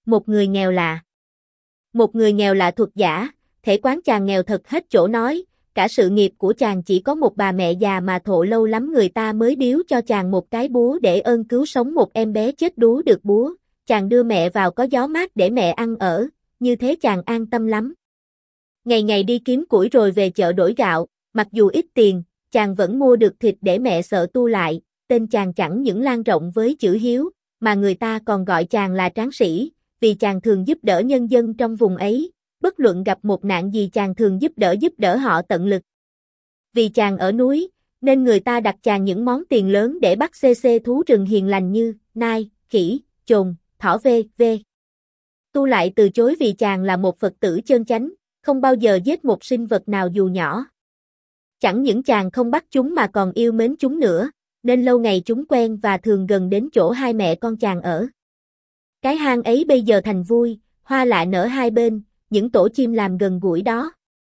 Một người nghèo lạ. Một người nghèo lạ thuật giả, thể quán chàng nghèo thật hết chỗ nói, cả sự nghiệp của chàng chỉ có một bà mẹ già mà thọ lâu lắm người ta mới biếu cho chàng một cái búa để ơn cứu sống một em bé chết đuối được búa, chàng đưa mẹ vào có gió mát để mẹ ăn ở, như thế chàng an tâm lắm. Ngày ngày đi kiếm củi rồi về chợ đổi gạo, mặc dù ít tiền, chàng vẫn mua được thịt để mẹ sợ tu lại, tên chàng chẳng những lan rộng với chữ hiếu, mà người ta còn gọi chàng là tráng sĩ, vì chàng thường giúp đỡ nhân dân trong vùng ấy, bất luận gặp một nạn gì chàng thường giúp đỡ họ tận lực. Vì chàng ở núi, nên người ta đặt chàng những món tiền lớn để bắt xê thú rừng hiền lành như nai, khỉ, chồn, thỏ v.v. Tu lại từ chối vì chàng là một Phật tử chân chánh, không bao giờ giết một sinh vật nào dù nhỏ. Chẳng những chàng không bắt chúng mà còn yêu mến chúng nữa, nên lâu ngày chúng quen và thường gần đến chỗ hai mẹ con chàng ở. Cái hang ấy bây giờ thành vui, hoa lạ nở hai bên, những tổ chim làm gần gũi đó.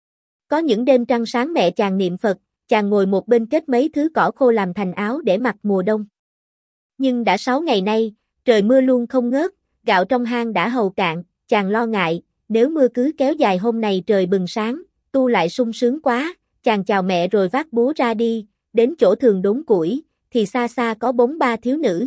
Có những đêm trăng sáng mẹ chàng niệm Phật, chàng ngồi một bên kết mấy thứ cỏ khô làm thành áo để mặc mùa đông. Nhưng đã 6 ngày nay, trời mưa luôn không ngớt, gạo trong hang đã hầu cạn, chàng lo ngại, nếu mưa cứ kéo dài hôm nay trời bừng sáng, tu lại sung sướng quá, chàng chào mẹ rồi vác búa ra đi, đến chỗ thường đốn củi, thì xa xa có bóng ba thiếu nữ.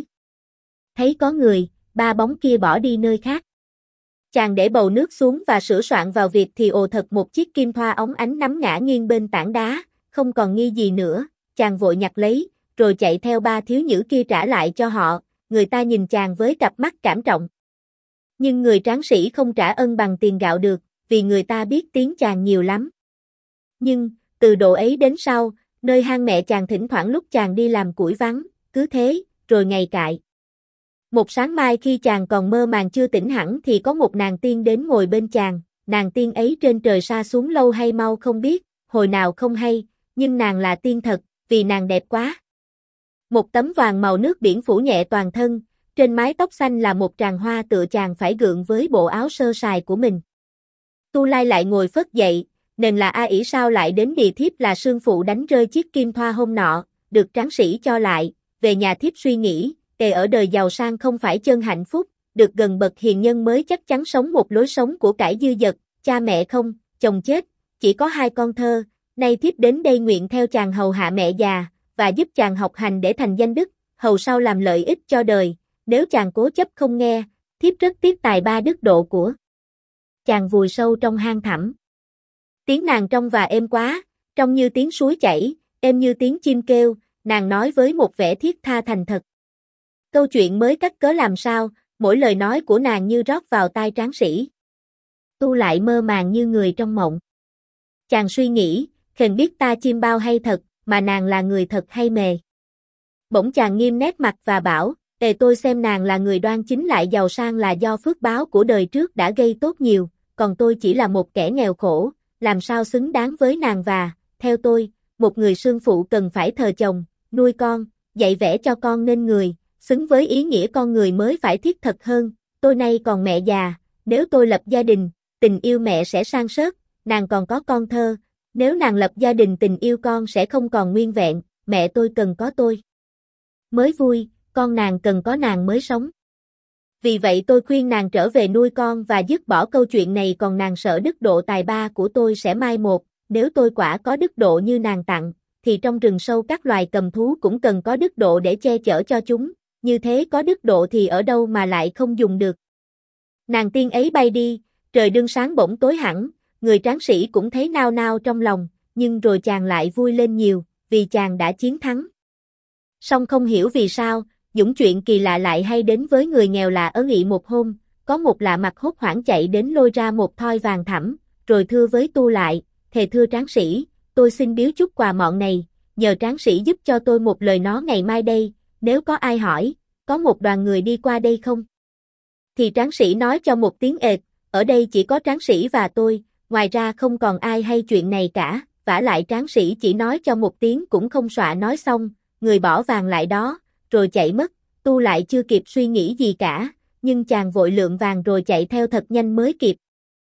Thấy có người, ba bóng kia bỏ đi nơi khác. Chàng để bầu nước xuống và sửa soạn vào việc thì ồ thật một chiếc kim thoa óng ánh nắm ngã nghiêng bên tảng đá, không còn nghi gì nữa, chàng vội nhặt lấy, rồi chạy theo ba thiếu nữ kia trả lại cho họ, người ta nhìn chàng với cặp mắt cảm trọng. Nhưng người tráng sĩ không trả ân bằng tiền gạo được, vì người ta biết tiếng chàng nhiều lắm. Nhưng, từ độ ấy đến sau, nơi hang mẹ chàng thỉnh thoảng lúc chàng đi làm củi vắng, cứ thế, rồi ngày cại. Một sáng mai khi chàng còn mơ màng chưa tỉnh hẳn thì có một nàng tiên đến ngồi bên chàng, nàng tiên ấy trên trời sa xuống lâu hay mau không biết, hồi nào không hay, nhưng nàng là tiên thật, vì nàng đẹp quá. Một tấm vàng màu nước biển phủ nhẹ toàn thân, trên mái tóc xanh là một tràng hoa tựa chàng phải gượng với bộ áo sơ sài của mình. Tu Lai lại ngồi phất dậy, nên là ỷ sao lại đến địa thiếp là sương phụ đánh rơi chiếc kim thoa hôm nọ, được tráng sĩ cho lại, về nhà thiếp suy nghĩ, ở đời giàu sang không phải chân hạnh phúc, được gần bậc hiền nhân mới chắc chắn sống một lối sống của cải dư dật, cha mẹ không, chồng chết, chỉ có 2 con thơ, nay thiếp đến đây nguyện theo chàng hầu hạ mẹ già, và giúp chàng học hành để thành danh đức, hầu sau làm lợi ích cho đời, nếu chàng cố chấp không nghe, thiếp rất tiếc tài ba đức độ của chàng vùi sâu trong hang thẳm. Tiếng nàng trong và êm quá, trong như tiếng suối chảy, êm như tiếng chim kêu, nàng nói với một vẻ thiết tha thành thật. Câu chuyện mới cắt cớ làm sao, mỗi lời nói của nàng như rót vào tai tráng sĩ. Tu lại mơ màng như người trong mộng. Chàng suy nghĩ, khền biết ta chim bao hay thật, mà nàng là người thật hay mề. Bỗng chàng nghiêm nét mặt và bảo, tôi xem nàng là người đoan chính lại giàu sang là do phước báo của đời trước đã gây tốt nhiều, còn tôi chỉ là một kẻ nghèo khổ, làm sao xứng đáng với nàng và, theo tôi, một người sương phụ cần phải thờ chồng, nuôi con, dạy vẽ cho con nên người, xứng với ý nghĩa con người mới phải thiết thật hơn, tôi nay còn mẹ già, nếu tôi lập gia đình, tình yêu mẹ sẽ san sớt, nàng còn có con thơ, nếu nàng lập gia đình tình yêu con sẽ không còn nguyên vẹn, mẹ tôi cần có tôi mới vui, con nàng cần có nàng mới sống. Vì vậy tôi khuyên nàng trở về nuôi con và dứt bỏ câu chuyện này, còn nàng sợ đức độ tài ba của tôi sẽ mai một, nếu tôi quả có đức độ như nàng tặng, thì trong rừng sâu các loài cầm thú cũng cần có đức độ để che chở cho chúng, như thế có đức độ thì ở đâu mà lại không dùng được. Nàng tiên ấy bay đi, trời đương sáng bỗng tối hẳn, người tráng sĩ cũng thấy nao nao trong lòng, nhưng rồi chàng lại vui lên nhiều, vì chàng đã chiến thắng. Song không hiểu vì sao, những chuyện kỳ lạ lại hay đến với người nghèo lạ ở nghị một hôm, có một lạ mặt hốt hoảng chạy đến lôi ra một thoi vàng thẳm, rồi thưa với Tu lại, thề thưa tráng sĩ, tôi xin biếu chút quà mọn này, nhờ tráng sĩ giúp cho tôi một lời nó ngày mai đây, nếu có ai hỏi, có một đoàn người đi qua đây không? Thì tráng sĩ nói cho một tiếng ệt, ở đây chỉ có tráng sĩ và tôi, ngoài ra không còn ai hay chuyện này cả, vả lại tráng sĩ chỉ nói cho một tiếng cũng không xọa nói xong, người bỏ vàng lại đó, rồi chạy mất, Tu lại chưa kịp suy nghĩ gì cả, nhưng chàng vội lượm vàng rồi chạy theo thật nhanh mới kịp.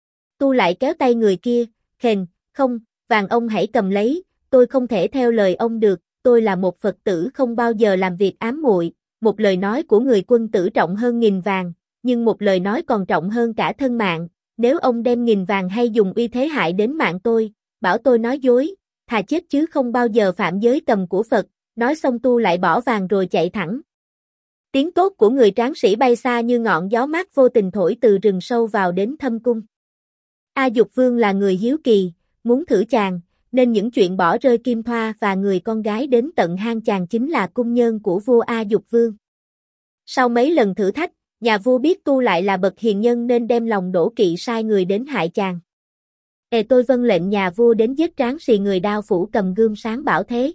Tu lại kéo tay người kia, khền, không, vàng ông hãy cầm lấy, tôi không thể theo lời ông được, tôi là một Phật tử không bao giờ làm việc ám muội, một lời nói của người quân tử trọng hơn nghìn vàng, nhưng một lời nói còn trọng hơn cả thân mạng, nếu ông đem nghìn vàng hay dùng uy thế hại đến mạng tôi, bảo tôi nói dối, thà chết chứ không bao giờ phạm giới cầm của Phật, nói xong tu lại bỏ vàng rồi chạy thẳng. Tiếng tốt của người tráng sĩ bay xa như ngọn gió mát vô tình thổi từ rừng sâu vào đến thâm cung. A Dục Vương là người hiếu kỳ, muốn thử chàng, nên những chuyện bỏ rơi Kim Thoa và người con gái đến tận hang chàng chính là cung nhân của vua A Dục Vương. Sau mấy lần thử thách, nhà vua biết tu lại là bậc hiền nhân nên đem lòng đổ kỵ sai người đến hại chàng. Tôi vâng lệnh nhà vua đến giết tráng sĩ người đao phủ cầm gươm sáng bảo thế.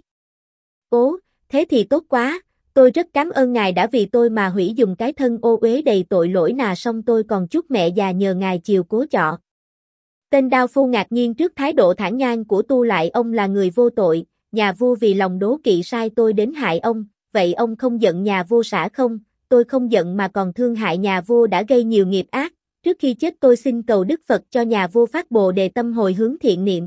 Ố, thế thì tốt quá, tôi rất cảm ơn ngài đã vì tôi mà hủy dùng cái thân ô uế đầy tội lỗi nà, xong tôi còn chúc mẹ già nhờ ngài chiều cố chọ. Tên đao phu ngạc nhiên trước thái độ thản ngang của tu lại, ông là người vô tội, nhà vua vì lòng đố kỵ sai tôi đến hại ông, vậy ông không giận nhà vua xả không? Tôi không giận mà còn thương hại nhà vua đã gây nhiều nghiệp ác, trước khi chết tôi xin cầu Đức Phật cho nhà vua phát Bồ Đề tâm hồi hướng thiện niệm.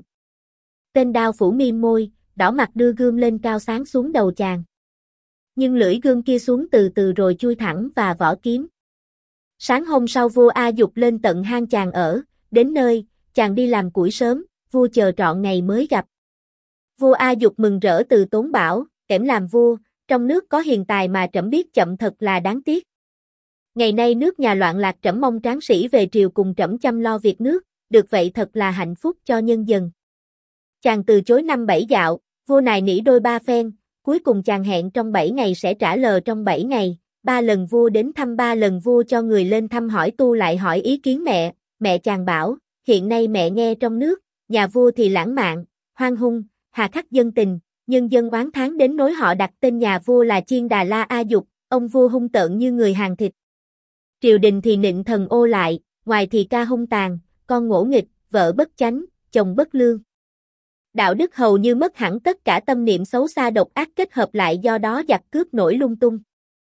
Tên đao phủ miêm môi, đỏ mặt đưa gươm lên cao sáng xuống đầu chàng. Nhưng lưỡi gươm kia xuống từ từ rồi chui thẳng và vỏ kiếm. Sáng hôm sau vua A Dục lên tận hang chàng ở, đến nơi, chàng đi làm củi sớm, vua chờ trọn ngày mới gặp. Vua A Dục mừng rỡ từ tốn bảo, kẻm làm vua, trong nước có hiền tài mà trẫm biết chậm thật là đáng tiếc. Ngày nay nước nhà loạn lạc, trẫm mong tráng sĩ về triều cùng trẫm chăm lo việc nước, được vậy thật là hạnh phúc cho nhân dân. Chàng từ chối 5-7 dạo, vua nài nỉ đôi ba phen, cuối cùng chàng hẹn trong 7 ngày sẽ trả lời trong 7 ngày, 3 lần vua đến thăm, 3 lần vua cho người lên thăm hỏi, tu lại hỏi ý kiến mẹ chàng bảo, hiện nay mẹ nghe trong nước, nhà vua thì lãng mạn, hoang hung, hà khắc dân tình, nhân dân oán thán đến nỗi họ đặt tên nhà vua là Chiên Đà La A Dục, ông vua hung tợn như người hàng thịt. Triều đình thì nịnh thần ô lại, ngoài thì ca hung tàn, con ngỗ nghịch, vợ bất chánh, chồng bất lương. Đạo đức hầu như mất hẳn, tất cả tâm niệm xấu xa độc ác kết hợp lại, do đó giặc cướp nổi lung tung.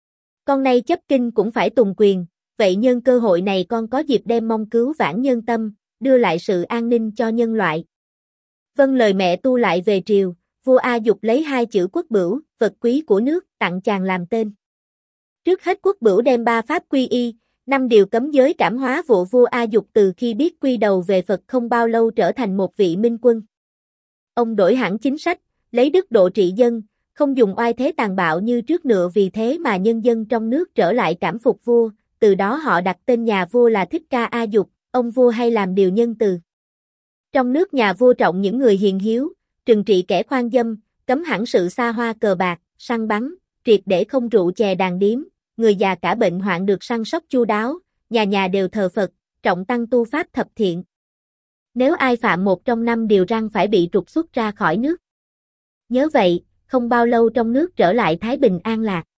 Con nay chấp kinh cũng phải tùng quyền, vậy nhân cơ hội này con có dịp đem mong cứu vãn nhân tâm, đưa lại sự an ninh cho nhân loại. Vâng lời mẹ, tu lại về triều, vua A Dục lấy 2 chữ quốc bửu, vật quý của nước, tặng chàng làm tên. Trước hết quốc bửu đem 3 pháp quy y, 5 điều cấm giới cảm hóa vụ. Vua A Dục từ khi biết quy đầu về Phật không bao lâu trở thành một vị minh quân. Ông đổi hẳn chính sách, lấy đức độ trị dân, không dùng oai thế tàn bạo như trước nữa, vì thế mà nhân dân trong nước trở lại cảm phục vua, từ đó họ đặt tên nhà vua là Thích Ca A Dục, ông vua hay làm điều nhân từ. Trong nước nhà vua trọng những người hiền hiếu, trừng trị kẻ khoan dâm, cấm hẳn sự xa hoa cờ bạc, săn bắn, triệt để không rượu chè đàn điếm, người già cả bệnh hoạn được săn sóc chu đáo, nhà nhà đều thờ Phật, trọng tăng tu pháp thập thiện. Nếu ai phạm một trong 5 điều răn phải bị trục xuất ra khỏi nước. Nhớ vậy, không bao lâu trong nước trở lại thái bình an lạc.